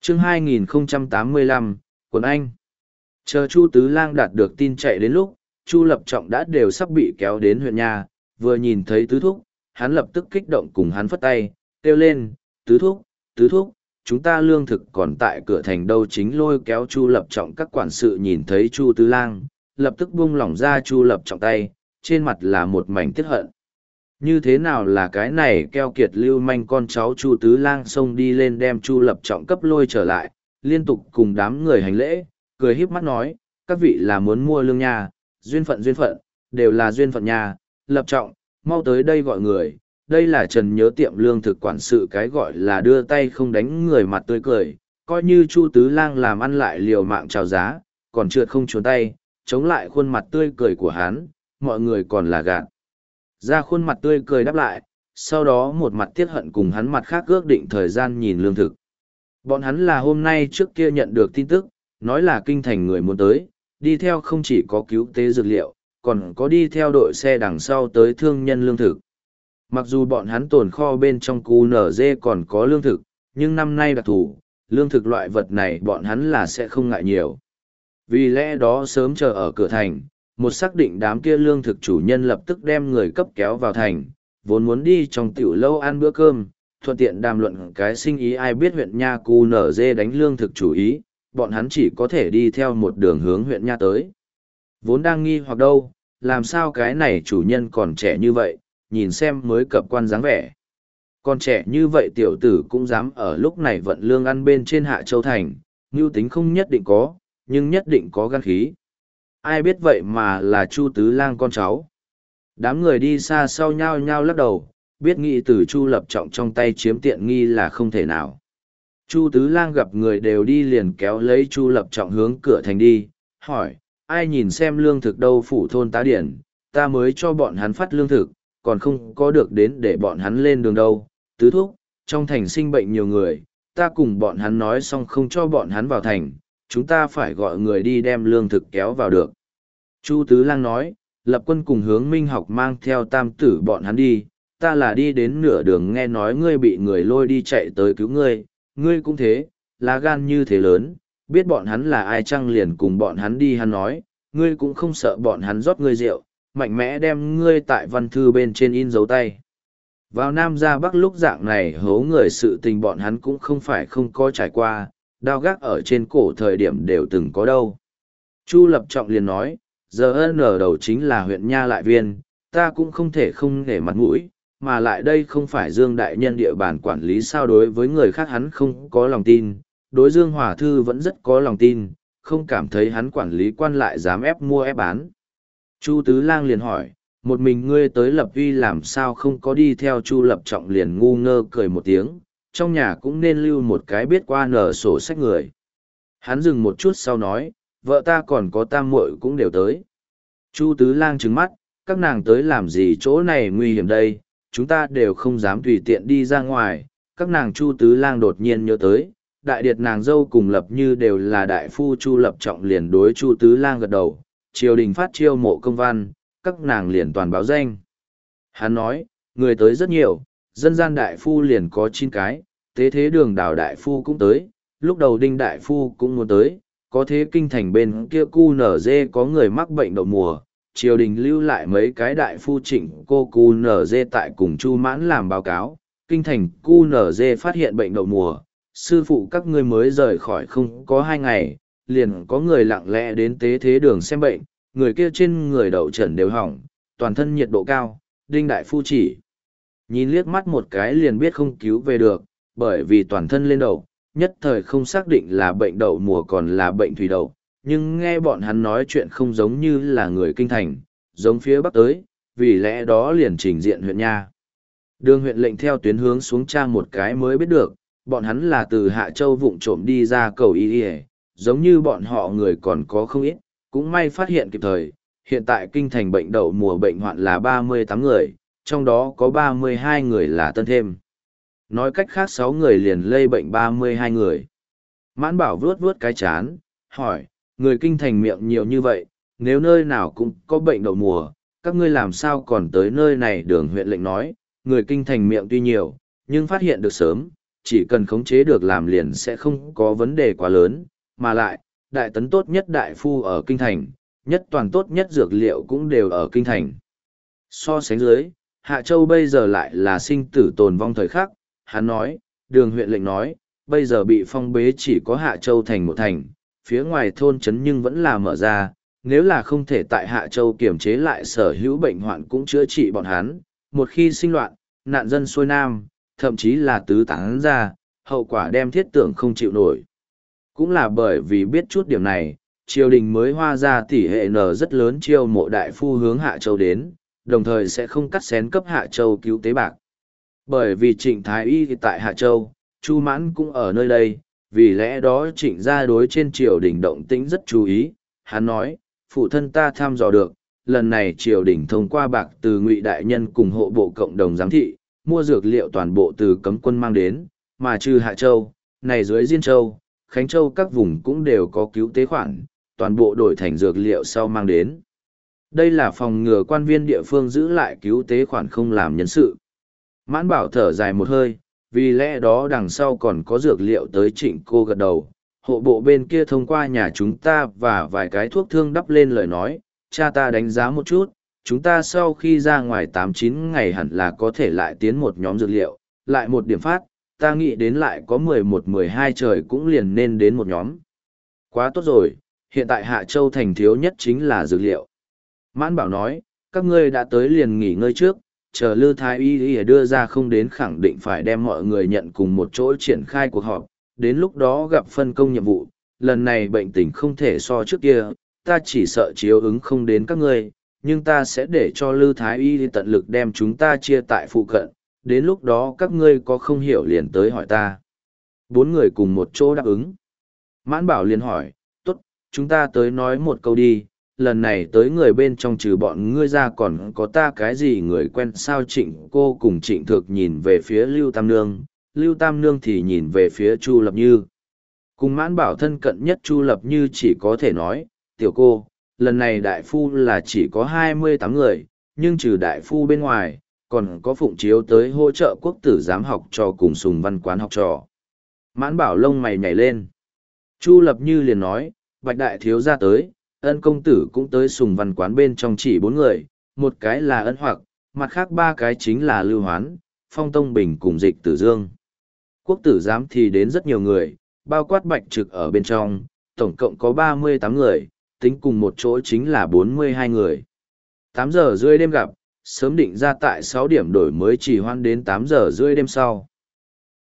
Chương 2085, Quần Anh. Chờ Chu Tứ Lang đạt được tin chạy đến lúc, Chu Lập Trọng đã đều sắp bị kéo đến huyện nhà, vừa nhìn thấy Tứ Thúc, hắn lập tức kích động cùng hắn phất tay, kêu lên, Tứ Thúc, chúng ta lương thực còn tại cửa thành đâu, chính lôi kéo Chu Lập Trọng. Các quản sự nhìn thấy Chu Tứ Lang, lập tức buông lỏng ra Chu Lập Trọng tay, trên mặt là một mảnh tiếc hận. Như thế nào là cái này keo kiệt lưu manh con cháu Chu Tứ Lang xông đi lên đem Chu Lập Trọng cấp lôi trở lại, liên tục cùng đám người hành lễ, cười híp mắt nói, các vị là muốn mua lương nha, duyên phận, đều là duyên phận nha, Lập Trọng, mau tới đây gọi người, đây là Trần Nhớ tiệm lương thực quản sự, cái gọi là đưa tay không đánh người mặt tươi cười, coi như Chu Tứ Lang làm ăn lại liều mạng chào giá, còn trượt không trốn tay, chống lại khuôn mặt tươi cười của hắn, mọi người còn là gạt. Ra khuôn mặt tươi cười đáp lại, sau đó một mặt tiếc hận cùng hắn mặt khác ước định thời gian nhìn lương thực. Bọn hắn là hôm nay trước kia nhận được tin tức, nói là kinh thành người muốn tới, đi theo không chỉ có cứu tế dược liệu, còn có đi theo đội xe đằng sau tới thương nhân lương thực. Mặc dù bọn hắn tồn kho bên trong QNZ còn có lương thực, nhưng năm nay đặc thù, lương thực loại vật này bọn hắn là sẽ không ngại nhiều. Vì lẽ đó sớm chờ ở cửa thành, một xác định đám kia lương thực chủ nhân lập tức đem người cấp kéo vào thành, vốn muốn đi trong tiểu lâu ăn bữa cơm, thuận tiện đàm luận cái sinh ý ai biết huyện Nha QNZ đánh lương thực chủ ý, bọn hắn chỉ có thể đi theo một đường hướng huyện Nha tới. Vốn đang nghi hoặc đâu, làm sao cái này chủ nhân còn trẻ như vậy, nhìn xem mới cập quan dáng vẻ. Còn trẻ như vậy tiểu tử cũng dám ở lúc này vận lương ăn bên trên Hạ Châu Thành, mưu tính không nhất định có, nhưng nhất định có gan khí. Ai biết vậy mà là Chu Tứ Lang con cháu. Đám người đi xa sau nhao nhao lắc đầu, biết nghĩ từ Chu Lập Trọng trong tay chiếm tiện nghi là không thể nào. Chu Tứ Lang gặp người đều đi liền kéo lấy Chu Lập Trọng hướng cửa thành đi, hỏi, ai nhìn xem lương thực đâu, phủ thôn tá điển, ta mới cho bọn hắn phát lương thực, còn không có được đến để bọn hắn lên đường đâu. Tứ Thúc, trong thành sinh bệnh nhiều người, ta cùng bọn hắn nói xong không cho bọn hắn vào thành, chúng ta phải gọi người đi đem lương thực kéo vào được. Chu Tứ Lang nói, Lập Quân cùng Hướng Minh Học mang theo tam tử bọn hắn đi, ta là đi đến nửa đường nghe nói ngươi bị người lôi đi chạy tới cứu ngươi, ngươi cũng thế, lá gan như thế lớn, biết bọn hắn là ai chăng liền cùng bọn hắn đi. Hắn nói, ngươi cũng không sợ bọn hắn rót ngươi rượu, mạnh mẽ đem ngươi tại văn thư bên trên in dấu tay. Vào Nam ra Bắc lúc dạng này hố người sự tình bọn hắn cũng không phải không có trải qua, đao gác ở trên cổ thời điểm đều từng có đâu. Chu Lập Trọng liền nói, giờ ở đầu chính là huyện Nha Lại Viên, ta cũng không thể không nể mặt mũi, mà lại đây không phải Dương Đại Nhân địa bàn quản lý sao. Đối với người khác hắn không có lòng tin, đối Dương Hòa Thư vẫn rất có lòng tin, không cảm thấy hắn quản lý quan lại dám ép mua ép bán. Chu Tứ Lang liền hỏi, một mình ngươi tới Lập Uy làm sao không có đi theo? Chu Lập Trọng liền ngu ngơ cười một tiếng, trong nhà cũng nên lưu một cái biết qua nở sổ sách người. Hắn dừng một chút sau nói, vợ ta còn có tam muội cũng đều tới. Chu Tứ Lang trừng mắt, các nàng tới làm gì chỗ này nguy hiểm đây, chúng ta đều không dám tùy tiện đi ra ngoài. Các nàng Chu Tứ Lang đột nhiên nhớ tới, đại điệt nàng dâu cùng Lập Như đều là đại phu. Chu Lập Trọng liền đối Chu Tứ Lang gật đầu, triều đình phát chiêu mộ công văn, các nàng liền toàn báo danh. Hắn nói, người tới rất nhiều, dân gian đại phu liền có 9 cái, tế thế đường Đào đại phu cũng tới, lúc đầu Đinh đại phu cũng muốn tới, có thế kinh thành bên kia QNZ có người mắc bệnh đậu mùa, triều đình lưu lại mấy cái đại phu Trịnh cô QNZ tại cùng Chu Mãn làm báo cáo, kinh thành QNZ phát hiện bệnh đậu mùa, sư phụ các ngươi mới rời khỏi không có 2 ngày, liền có người lặng lẽ đến tế thế đường xem bệnh, người kia trên người đậu trần đều hỏng, toàn thân nhiệt độ cao. Đinh đại phu chỉ nhìn liếc mắt một cái liền biết không cứu về được, bởi vì toàn thân lên đậu, nhất thời không xác định là bệnh đậu mùa còn là bệnh thủy đậu, nhưng nghe bọn hắn nói chuyện không giống như là người kinh thành, giống phía bắc tới, vì lẽ đó liền trình diện huyện Nha. Đường huyện lệnh theo tuyến hướng xuống tra một cái mới biết được, bọn hắn là từ Hạ Châu vụng trộm đi ra cầu y, giống như bọn họ người còn có không ít, cũng may phát hiện kịp thời. Hiện tại kinh thành bệnh đậu mùa bệnh hoạn là 38 người, trong đó có 32 người là tân thêm. Nói cách khác 6 người liền lây bệnh 32 người. Mãn Bảo vuốt vuốt cái chán, hỏi, người kinh thành miệng nhiều như vậy, nếu nơi nào cũng có bệnh đậu mùa, các ngươi làm sao còn tới nơi này? Đường huyện lệnh nói, người kinh thành miệng tuy nhiều, nhưng phát hiện được sớm, chỉ cần khống chế được làm liền sẽ không có vấn đề quá lớn, mà lại, đại tấn tốt nhất đại phu ở kinh thành, nhất toàn tốt nhất dược liệu cũng đều ở kinh thành. So sánh dưới, Hạ Châu bây giờ lại là sinh tử tồn vong thời khắc, hắn nói, đường huyện lệnh nói, bây giờ bị phong bế chỉ có Hạ Châu thành một thành, phía ngoài thôn trấn nhưng vẫn là mở ra, nếu là không thể tại Hạ Châu kiểm chế lại sở hữu bệnh hoạn cũng chữa trị bọn hắn, một khi sinh loạn, nạn dân xuôi nam, thậm chí là tứ tán ra, hậu quả đem thiết tưởng không chịu nổi. Cũng là bởi vì biết chút điểm này, triều đình mới hoa ra tỷ hệ nở rất lớn chiêu mộ đại phu hướng Hạ Châu đến, đồng thời sẽ không cắt xén cấp Hạ Châu cứu tế bạc. Bởi vì Trịnh Thái Y thì tại Hạ Châu, Chu Mãn cũng ở nơi đây, vì lẽ đó Trịnh gia đối trên triều đình động tĩnh rất chú ý. Hắn nói, phụ thân ta thăm dò được, lần này triều đình thông qua bạc từ Ngụy đại nhân cùng hộ bộ cộng đồng giám thị, mua dược liệu toàn bộ từ cấm quân mang đến, mà trừ Hạ Châu, này dưới Diên Châu, Khánh Châu các vùng cũng đều có cứu tế khoản, toàn bộ đổi thành dược liệu sau mang đến. Đây là phòng ngừa quan viên địa phương giữ lại cứu tế khoản không làm nhân sự. Mãn Bảo thở dài một hơi, vì lẽ đó đằng sau còn có dược liệu tới Trịnh cô gật đầu. Hộ bộ bên kia thông qua nhà chúng ta và vài cái thuốc thương đắp lên lời nói, cha ta đánh giá một chút, chúng ta sau khi ra ngoài 8-9 ngày hẳn là có thể lại tiến một nhóm dược liệu, lại một điểm phát, ta nghĩ đến lại có 11-12 trời cũng liền nên đến một nhóm. Quá tốt rồi, hiện tại Hạ Châu thành thiếu nhất chính là dược liệu. Mãn Bảo nói, các ngươi đã tới liền nghỉ ngơi trước, chờ Lư Thái Y đưa ra không đến khẳng định phải đem mọi người nhận cùng một chỗ triển khai cuộc họp, đến lúc đó gặp phân công nhiệm vụ, lần này bệnh tình không thể so trước kia, ta chỉ sợ chiếu ứng không đến các ngươi, nhưng ta sẽ để cho Lư Thái Y tận lực đem chúng ta chia tại phụ cận, đến lúc đó các ngươi có không hiểu liền tới hỏi ta. 4 người cùng một chỗ đáp ứng. Mãn Bảo liền hỏi, tốt, chúng ta tới nói một câu đi, lần này tới người bên trong trừ bọn ngươi ra còn có ta cái gì người quen sao? Trịnh cô cùng Trịnh Thược nhìn về phía Lưu Tam Nương, Lưu Tam Nương thì nhìn về phía Chu Lập Như. Cùng Mãn Bảo thân cận nhất Chu Lập Như chỉ có thể nói, tiểu cô, lần này đại phu là chỉ có 28 người, nhưng trừ đại phu bên ngoài, còn có Phụng Chiếu tới hỗ trợ quốc tử giám học trò cùng Sùng Văn Quán học trò. Mãn Bảo lông mày nhảy lên. Chu Lập Như liền nói, Bạch đại thiếu gia tới, Ân công tử cũng tới Sùng Văn Quán bên trong chỉ 4 người, một cái là Ân Hoặc, mặt khác 3 cái chính là Lưu Hoán, Phong Tông Bình cùng Dịch Tử Dương. Quốc tử giám thì đến rất nhiều người, bao quát Bạch Trực ở bên trong, tổng cộng có 38 người, tính cùng một chỗ chính là 42 người. 8 giờ rưỡi đêm gặp, sớm định ra tại 6 điểm đổi mới chỉ hoãn đến 8 giờ rưỡi đêm sau.